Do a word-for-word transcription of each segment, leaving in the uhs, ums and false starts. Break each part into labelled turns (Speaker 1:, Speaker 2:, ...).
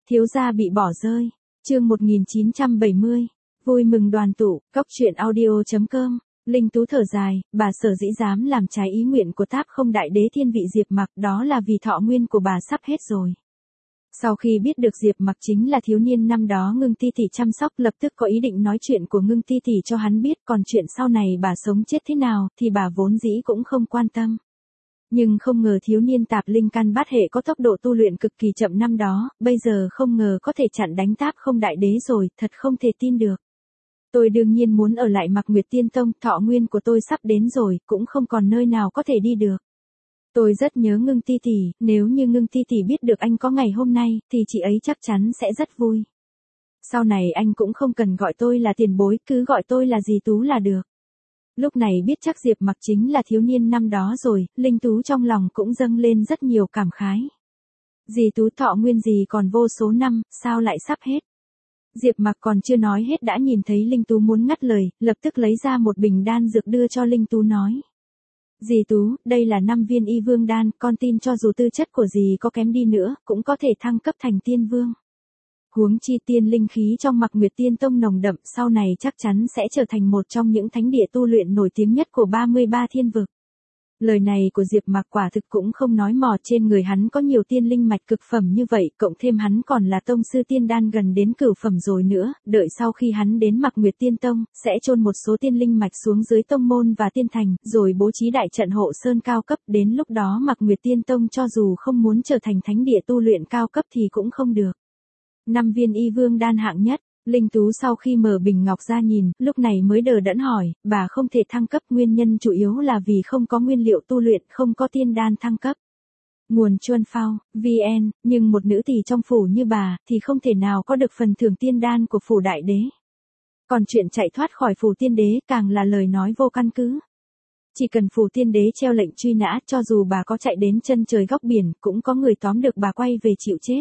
Speaker 1: Thiếu gia bị bỏ rơi. Chương một nghìn chín trăm bảy mươi. Vui mừng đoàn tụ, cóc truyện audio chấm com. Linh Tú thở dài, bà sở dĩ dám làm trái ý nguyện của Táp Không Đại Đế thiên vị Diệp Mặc, đó là vì thọ nguyên của bà sắp hết rồi. Sau khi biết được Diệp Mặc chính là thiếu niên năm đó Ngưng Ti Tỷ chăm sóc, lập tức có ý định nói chuyện của Ngưng Ti Tỷ cho hắn biết, còn chuyện sau này bà sống chết thế nào thì bà vốn dĩ cũng không quan tâm. Nhưng không ngờ thiếu niên tạp linh căn bát hệ có tốc độ tu luyện cực kỳ chậm năm đó, bây giờ không ngờ có thể chặn đánh Táp Không Đại Đế rồi, thật không thể tin được. Tôi đương nhiên muốn ở lại Mạc Nguyệt Tiên Tông, thọ nguyên của tôi sắp đến rồi, cũng không còn nơi nào có thể đi được. Tôi rất nhớ Ngưng Ti Tỷ, nếu như Ngưng Ti Tỷ biết được anh có ngày hôm nay, thì chị ấy chắc chắn sẽ rất vui. Sau này anh cũng không cần gọi tôi là tiền bối, cứ gọi tôi là dì Tú là được. Lúc này biết chắc Diệp Mặc chính là thiếu niên năm đó rồi, Linh Tú trong lòng cũng dâng lên rất nhiều cảm khái. Dì Tú thọ nguyên gì còn vô số năm, sao lại sắp hết? Diệp Mặc còn chưa nói hết đã nhìn thấy Linh Tú muốn ngắt lời, lập tức lấy ra một bình đan dược đưa cho Linh Tú nói. Dì Tú, đây là năm viên y vương đan, con tin cho dù tư chất của dì có kém đi nữa, cũng có thể thăng cấp thành tiên vương. Huống chi tiên linh khí trong Mạc Nguyệt Tiên Tông nồng đậm, sau này chắc chắn sẽ trở thành một trong những thánh địa tu luyện nổi tiếng nhất của ba mươi ba thiên vực. Lời này của Diệp Mặc quả thực cũng không nói mò, trên người hắn có nhiều tiên linh mạch cực phẩm như vậy, cộng thêm hắn còn là tông sư tiên đan gần đến cửu phẩm rồi nữa, đợi sau khi hắn đến Mạc Nguyệt Tiên Tông, sẽ chôn một số tiên linh mạch xuống dưới tông môn và tiên thành, rồi bố trí đại trận hộ sơn cao cấp, đến lúc đó Mạc Nguyệt Tiên Tông cho dù không muốn trở thành thánh địa tu luyện cao cấp thì cũng không được. Năm viên y vương đan hạng nhất. Linh Tú sau khi mở bình ngọc ra nhìn, lúc này mới đờ đẫn hỏi, bà không thể thăng cấp, nguyên nhân chủ yếu là vì không có nguyên liệu tu luyện, không có tiên đan thăng cấp. Nguồn Chuân Phao, vê en, nhưng một nữ tỷ trong phủ như bà, thì không thể nào có được phần thưởng tiên đan của phủ đại đế. Còn chuyện chạy thoát khỏi phủ tiên đế càng là lời nói vô căn cứ. Chỉ cần phủ tiên đế treo lệnh truy nã, cho dù bà có chạy đến chân trời góc biển, cũng có người tóm được bà quay về chịu chết.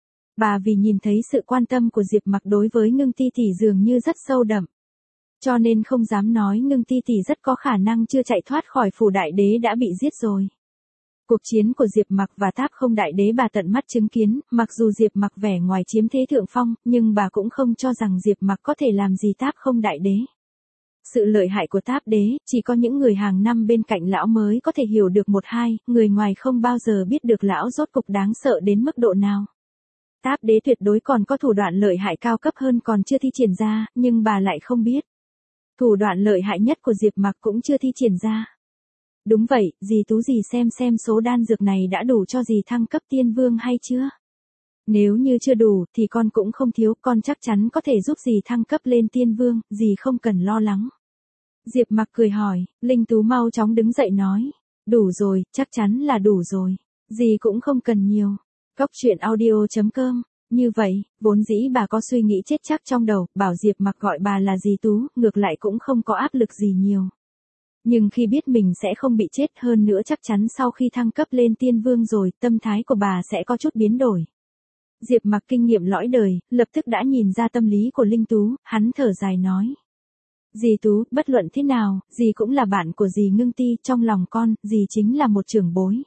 Speaker 1: Bà vì nhìn thấy sự quan tâm của Diệp Mặc đối với Ngưng Ti Tỷ dường như rất sâu đậm. Cho nên không dám nói Ngưng Ti Tỷ rất có khả năng chưa chạy thoát khỏi phủ đại đế đã bị giết rồi. Cuộc chiến của Diệp Mặc và Táp Không Đại Đế bà tận mắt chứng kiến, mặc dù Diệp Mặc vẻ ngoài chiếm thế thượng phong, nhưng bà cũng không cho rằng Diệp Mặc có thể làm gì Táp Không Đại Đế. Sự lợi hại của Táp Đế, chỉ có những người hàng năm bên cạnh lão mới có thể hiểu được một hai, người ngoài không bao giờ biết được lão rốt cục đáng sợ đến mức độ nào. Táp Đế tuyệt đối còn có thủ đoạn lợi hại cao cấp hơn còn chưa thi triển ra, nhưng bà lại không biết. Thủ đoạn lợi hại nhất của Diệp Mặc cũng chưa thi triển ra. Đúng vậy, dì Tú dì xem xem số đan dược này đã đủ cho dì thăng cấp tiên vương hay chưa? Nếu như chưa đủ, thì con cũng không thiếu, con chắc chắn có thể giúp dì thăng cấp lên tiên vương, dì không cần lo lắng. Diệp Mặc cười hỏi, Linh Tú mau chóng đứng dậy nói. Đủ rồi, chắc chắn là đủ rồi. Dì cũng không cần nhiều. Cóc truyện audio chấm com. Như vậy, vốn dĩ bà có suy nghĩ chết chắc trong đầu, bảo Diệp Mặc gọi bà là dì Tú, ngược lại cũng không có áp lực gì nhiều. Nhưng khi biết mình sẽ không bị chết, hơn nữa chắc chắn sau khi thăng cấp lên tiên vương rồi, tâm thái của bà sẽ có chút biến đổi. Diệp Mặc kinh nghiệm lõi đời, lập tức đã nhìn ra tâm lý của Linh Tú, hắn thở dài nói. Dì Tú, bất luận thế nào, dì cũng là bạn của dì Ngưng Ti, trong lòng con, dì chính là một trưởng bối.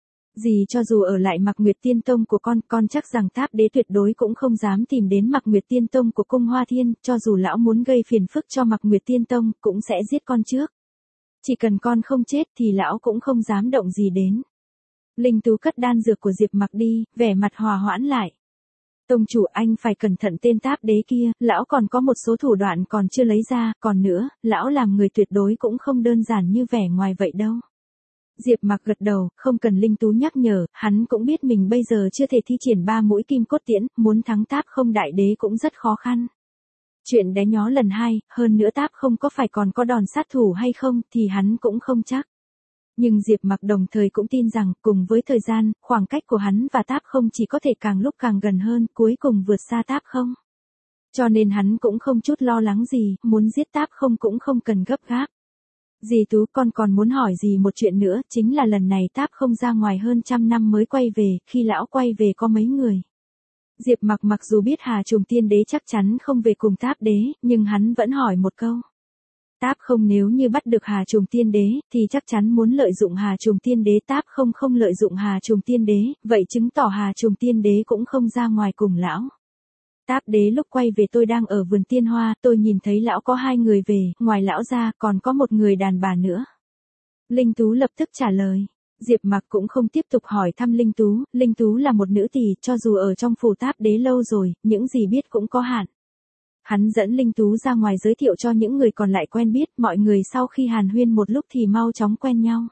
Speaker 1: Dì cho dù ở lại Mạc Nguyệt Tiên Tông của con, con chắc rằng Táp Đế tuyệt đối cũng không dám tìm đến Mạc Nguyệt Tiên Tông của Cung Hoa Thiên, cho dù lão muốn gây phiền phức cho Mạc Nguyệt Tiên Tông, cũng sẽ giết con trước. Chỉ cần con không chết thì lão cũng không dám động gì đến. Linh Tú cất đan dược của Diệp Mặc đi, vẻ mặt hòa hoãn lại. Tông chủ, anh phải cẩn thận tên Táp Đế kia, lão còn có một số thủ đoạn còn chưa lấy ra, còn nữa, lão làm người tuyệt đối cũng không đơn giản như vẻ ngoài vậy đâu. Diệp Mặc gật đầu, không cần Linh Tú nhắc nhở, hắn cũng biết mình bây giờ chưa thể thi triển ba mũi kim cốt tiễn, muốn thắng Táp Không Đại Đế cũng rất khó khăn. Chuyện đé nhó lần hai, hơn nữa Táp Không có phải còn có đòn sát thủ hay không, thì hắn cũng không chắc. Nhưng Diệp Mặc đồng thời cũng tin rằng, cùng với thời gian, khoảng cách của hắn và Táp Không chỉ có thể càng lúc càng gần hơn, cuối cùng vượt xa Táp Không. Cho nên hắn cũng không chút lo lắng gì, muốn giết Táp Không cũng không cần gấp gáp. Dì Tú, con còn muốn hỏi dì một chuyện nữa, chính là lần này Táp Không ra ngoài hơn trăm năm mới quay về, khi lão quay về có mấy người. Diệp Mặc mặc dù biết Hà Trùng Tiên Đế chắc chắn không về cùng Táp Đế, nhưng hắn vẫn hỏi một câu. Táp không nếu như bắt được Hà Trùng Tiên Đế, thì chắc chắn muốn lợi dụng Hà Trùng Tiên Đế. Táp không không lợi dụng Hà Trùng Tiên Đế, vậy chứng tỏ Hà Trùng Tiên Đế cũng không ra ngoài cùng lão. Táp đế lúc quay về tôi đang ở vườn tiên hoa, tôi nhìn thấy lão có hai người về, ngoài lão ra còn có một người đàn bà nữa. Linh Tú lập tức trả lời. Diệp Mặc cũng không tiếp tục hỏi thăm Linh Tú, Linh Tú là một nữ tỳ, cho dù ở trong phủ Táp đế lâu rồi, những gì biết cũng có hạn. Hắn dẫn Linh Tú ra ngoài giới thiệu cho những người còn lại quen biết, mọi người sau khi hàn huyên một lúc thì mau chóng quen nhau.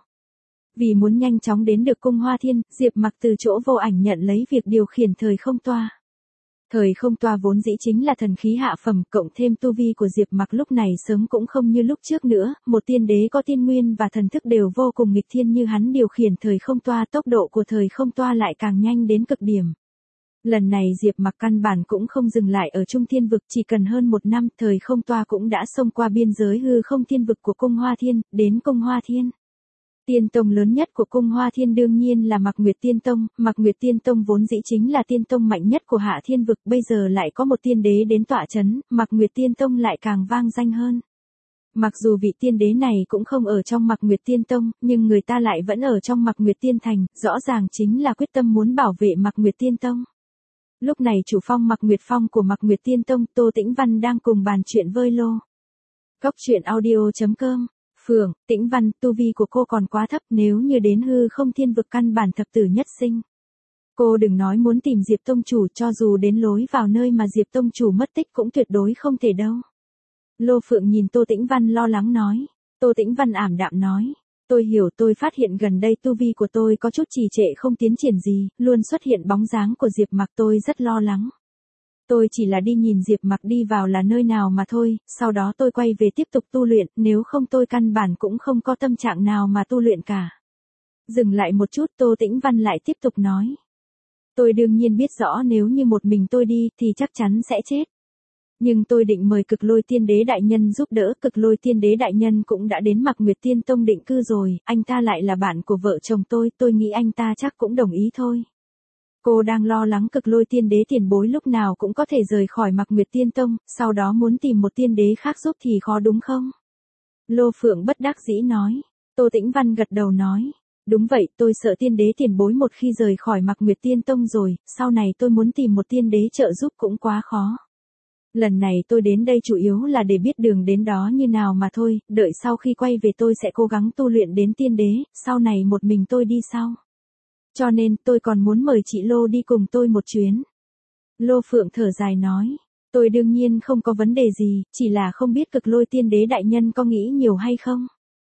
Speaker 1: Vì muốn nhanh chóng đến được cung Hoa Thiên, Diệp Mặc từ chỗ Vô Ảnh nhận lấy việc điều khiển thời không toa. Thời không toa vốn dĩ chính là thần khí hạ phẩm, cộng thêm tu vi của Diệp Mặc lúc này sớm cũng không như lúc trước nữa, một tiên đế có tiên nguyên và thần thức đều vô cùng nghịch thiên như hắn điều khiển thời không toa, tốc độ của thời không toa lại càng nhanh đến cực điểm. Lần này Diệp Mặc căn bản cũng không dừng lại ở Trung Thiên Vực, chỉ cần hơn một năm, thời không toa cũng đã xông qua biên giới hư không thiên vực của cung Hoa Thiên, đến cung Hoa Thiên. Tiên tông lớn nhất của cung Hoa Thiên đương nhiên là Mạc Nguyệt Tiên Tông, Mạc Nguyệt Tiên Tông vốn dĩ chính là tiên tông mạnh nhất của Hạ Thiên Vực, bây giờ lại có một tiên đế đến tọa chấn, Mạc Nguyệt Tiên Tông lại càng vang danh hơn. Mặc dù vị tiên đế này cũng không ở trong Mạc Nguyệt Tiên Tông, nhưng người ta lại vẫn ở trong Mạc Nguyệt Tiên Thành, rõ ràng chính là quyết tâm muốn bảo vệ Mạc Nguyệt Tiên Tông. Lúc này chủ phong Mạc Nguyệt Phong của Mạc Nguyệt Tiên Tông, Tô Tĩnh Văn đang cùng bàn chuyện với Lô. Cốc truyện audio chấm com. Phượng, Tĩnh Văn, tu vi của cô còn quá thấp, nếu như đến hư không thiên vực căn bản thập tử nhất sinh. Cô đừng nói muốn tìm Diệp Tông Chủ, cho dù đến lối vào nơi mà Diệp Tông Chủ mất tích cũng tuyệt đối không thể đâu. Lô Phượng nhìn Tô Tĩnh Văn lo lắng nói. Tô Tĩnh Văn ảm đạm nói. Tôi hiểu, tôi phát hiện gần đây tu vi của tôi có chút trì trệ không tiến triển gì, luôn xuất hiện bóng dáng của Diệp Mặc, tôi rất lo lắng. Tôi chỉ là đi nhìn Diệp Mặc đi vào là nơi nào mà thôi, sau đó tôi quay về tiếp tục tu luyện, nếu không tôi căn bản cũng không có tâm trạng nào mà tu luyện cả. Dừng lại một chút, Tô Tĩnh Văn lại tiếp tục nói. Tôi đương nhiên biết rõ nếu như một mình tôi đi thì chắc chắn sẽ chết. Nhưng tôi định mời Cực Lôi Tiên Đế đại nhân giúp đỡ, Cực Lôi Tiên Đế đại nhân cũng đã đến Mạc Nguyệt Tiên Tông định cư rồi, anh ta lại là bạn của vợ chồng tôi, tôi nghĩ anh ta chắc cũng đồng ý thôi. Cô đang lo lắng Cực Lôi Tiên Đế tiền bối lúc nào cũng có thể rời khỏi Mạc Nguyệt Tiên Tông, sau đó muốn tìm một tiên đế khác giúp thì khó đúng không? Lô Phượng bất đắc dĩ nói. Tô Tĩnh Văn gật đầu nói. Đúng vậy, tôi sợ tiên đế tiền bối một khi rời khỏi Mạc Nguyệt Tiên Tông rồi, sau này tôi muốn tìm một tiên đế trợ giúp cũng quá khó. Lần này tôi đến đây chủ yếu là để biết đường đến đó như nào mà thôi, đợi sau khi quay về tôi sẽ cố gắng tu luyện đến tiên đế, sau này một mình tôi đi sau. Cho nên tôi còn muốn mời chị Lô đi cùng tôi một chuyến. Lô Phượng thở dài nói. Tôi đương nhiên không có vấn đề gì, chỉ là không biết Cực Lôi Tiên Đế đại nhân có nghĩ nhiều hay không.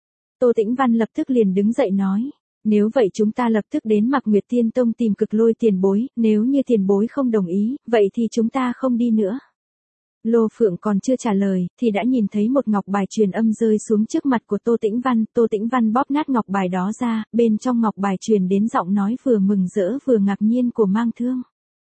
Speaker 1: Tô Tĩnh Văn lập tức liền đứng dậy nói. Nếu vậy chúng ta lập tức đến Mạc Nguyệt Tiên Tông tìm Cực Lôi tiền bối, nếu như tiền bối không đồng ý, vậy thì chúng ta không đi nữa. Lô Phượng còn chưa trả lời, thì đã nhìn thấy một ngọc bài truyền âm rơi xuống trước mặt của Tô Tĩnh Văn. Tô Tĩnh Văn bóp nát ngọc bài đó ra, bên trong ngọc bài truyền đến giọng nói vừa mừng rỡ vừa ngạc nhiên của Mang Thương.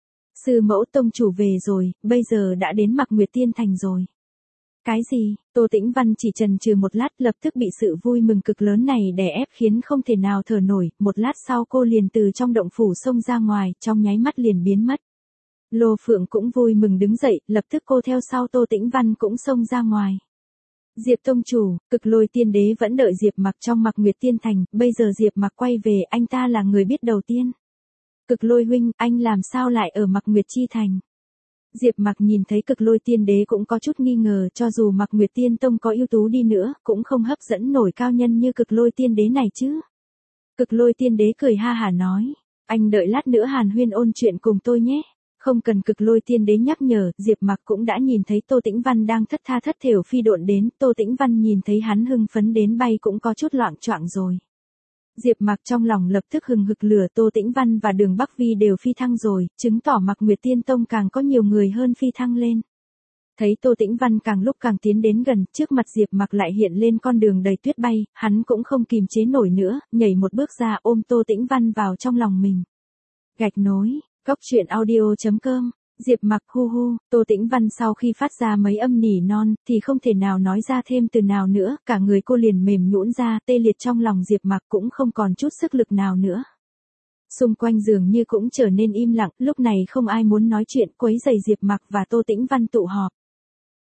Speaker 1: Sư mẫu tông chủ về rồi, bây giờ đã đến Mạc Nguyệt Tiên Thành rồi. Cái gì? Tô Tĩnh Văn chỉ chần chừ một lát, lập tức bị sự vui mừng cực lớn này đè ép khiến không thể nào thở nổi, một lát sau cô liền từ trong động phủ xông ra ngoài, trong nháy mắt liền biến mất. Lô Phượng cũng vui mừng đứng dậy, lập tức cô theo sau Tô Tĩnh Văn cũng xông ra ngoài. Diệp Tông Chủ, Cực Lôi Tiên Đế vẫn đợi Diệp Mặc trong Mạc Nguyệt Tiên Thành, bây giờ Diệp Mặc quay về, anh ta là người biết đầu tiên. Cực Lôi huynh, anh làm sao lại ở Mạc Nguyệt Chi Thành? Diệp Mặc nhìn thấy Cực Lôi Tiên Đế cũng có chút nghi ngờ, cho dù Mạc Nguyệt Tiên Tông có ưu tú đi nữa, cũng không hấp dẫn nổi cao nhân như Cực Lôi Tiên Đế này chứ. Cực Lôi Tiên Đế cười ha hả nói, anh đợi lát nữa hàn huyên ôn chuyện cùng tôi nhé. Không cần Cực Lôi Tiên Đế nhắc nhở, Diệp Mặc cũng đã nhìn thấy Tô Tĩnh Văn đang thất tha thất thểu phi độn đến, Tô Tĩnh Văn nhìn thấy hắn hưng phấn đến bay cũng có chút loạng choạng rồi. Diệp Mặc trong lòng lập tức hừng hực lửa, Tô Tĩnh Văn và Đường Bắc Vi đều phi thăng rồi, chứng tỏ Mạc Nguyệt Tiên Tông càng có nhiều người hơn phi thăng lên. Thấy Tô Tĩnh Văn càng lúc càng tiến đến gần, trước mặt Diệp Mặc lại hiện lên con đường đầy tuyết bay, hắn cũng không kìm chế nổi nữa, nhảy một bước ra ôm Tô Tĩnh Văn vào trong lòng mình. Gạch nối. Cốc truyện audio chấm com, Diệp Mặc hu hu, Tô Tĩnh Văn sau khi phát ra mấy âm nỉ non, thì không thể nào nói ra thêm từ nào nữa, cả người cô liền mềm nhũn ra, tê liệt trong lòng Diệp Mặc cũng không còn chút sức lực nào nữa. Xung quanh dường như cũng trở nên im lặng, lúc này không ai muốn nói chuyện quấy rầy Diệp Mặc và Tô Tĩnh Văn tụ họp.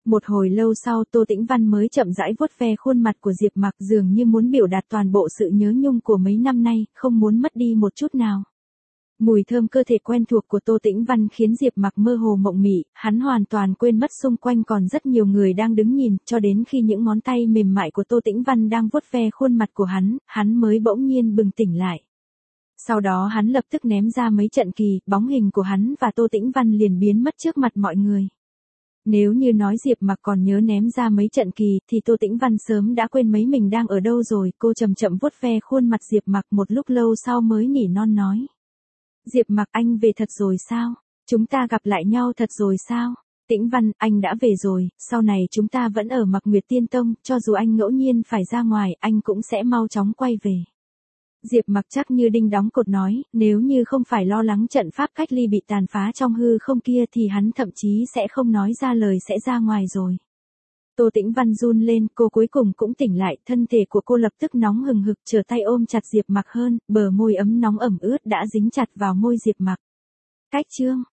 Speaker 1: Một hồi lâu sau Tô Tĩnh Văn mới chậm rãi vuốt ve khuôn mặt của Diệp Mặc, dường như muốn biểu đạt toàn bộ sự nhớ nhung của mấy năm nay, không muốn mất đi một chút nào. Mùi thơm cơ thể quen thuộc của Tô Tĩnh Văn khiến Diệp Mặc mơ hồ mộng mị, hắn hoàn toàn quên mất xung quanh còn rất nhiều người đang đứng nhìn, cho đến khi những ngón tay mềm mại của Tô Tĩnh Văn đang vuốt ve khuôn mặt của hắn, hắn mới bỗng nhiên bừng tỉnh lại. Sau đó hắn lập tức ném ra mấy trận kỳ, bóng hình của hắn và Tô Tĩnh Văn liền biến mất trước mặt mọi người. Nếu như nói Diệp Mặc còn nhớ ném ra mấy trận kỳ, thì Tô Tĩnh Văn sớm đã quên mấy mình đang ở đâu rồi. Cô chậm chậm vuốt ve khuôn mặt Diệp Mặc, một lúc lâu sau mới nỉ non nói. Diệp Mặc, anh về thật rồi sao? Chúng ta gặp lại nhau thật rồi sao? Tĩnh Văn, anh đã về rồi, sau này chúng ta vẫn ở Mặc Nguyệt Tiên Tông, cho dù anh ngẫu nhiên phải ra ngoài, anh cũng sẽ mau chóng quay về. Diệp Mặc chắc như đinh đóng cột nói, nếu như không phải lo lắng trận pháp cách ly bị tàn phá trong hư không kia thì hắn thậm chí sẽ không nói ra lời sẽ ra ngoài rồi. Tô Tĩnh Văn run lên, cô cuối cùng cũng tỉnh lại, thân thể của cô lập tức nóng hừng hực, trở tay ôm chặt Diệp Mặc hơn, bờ môi ấm nóng ẩm ướt đã dính chặt vào môi Diệp Mặc. Cách chương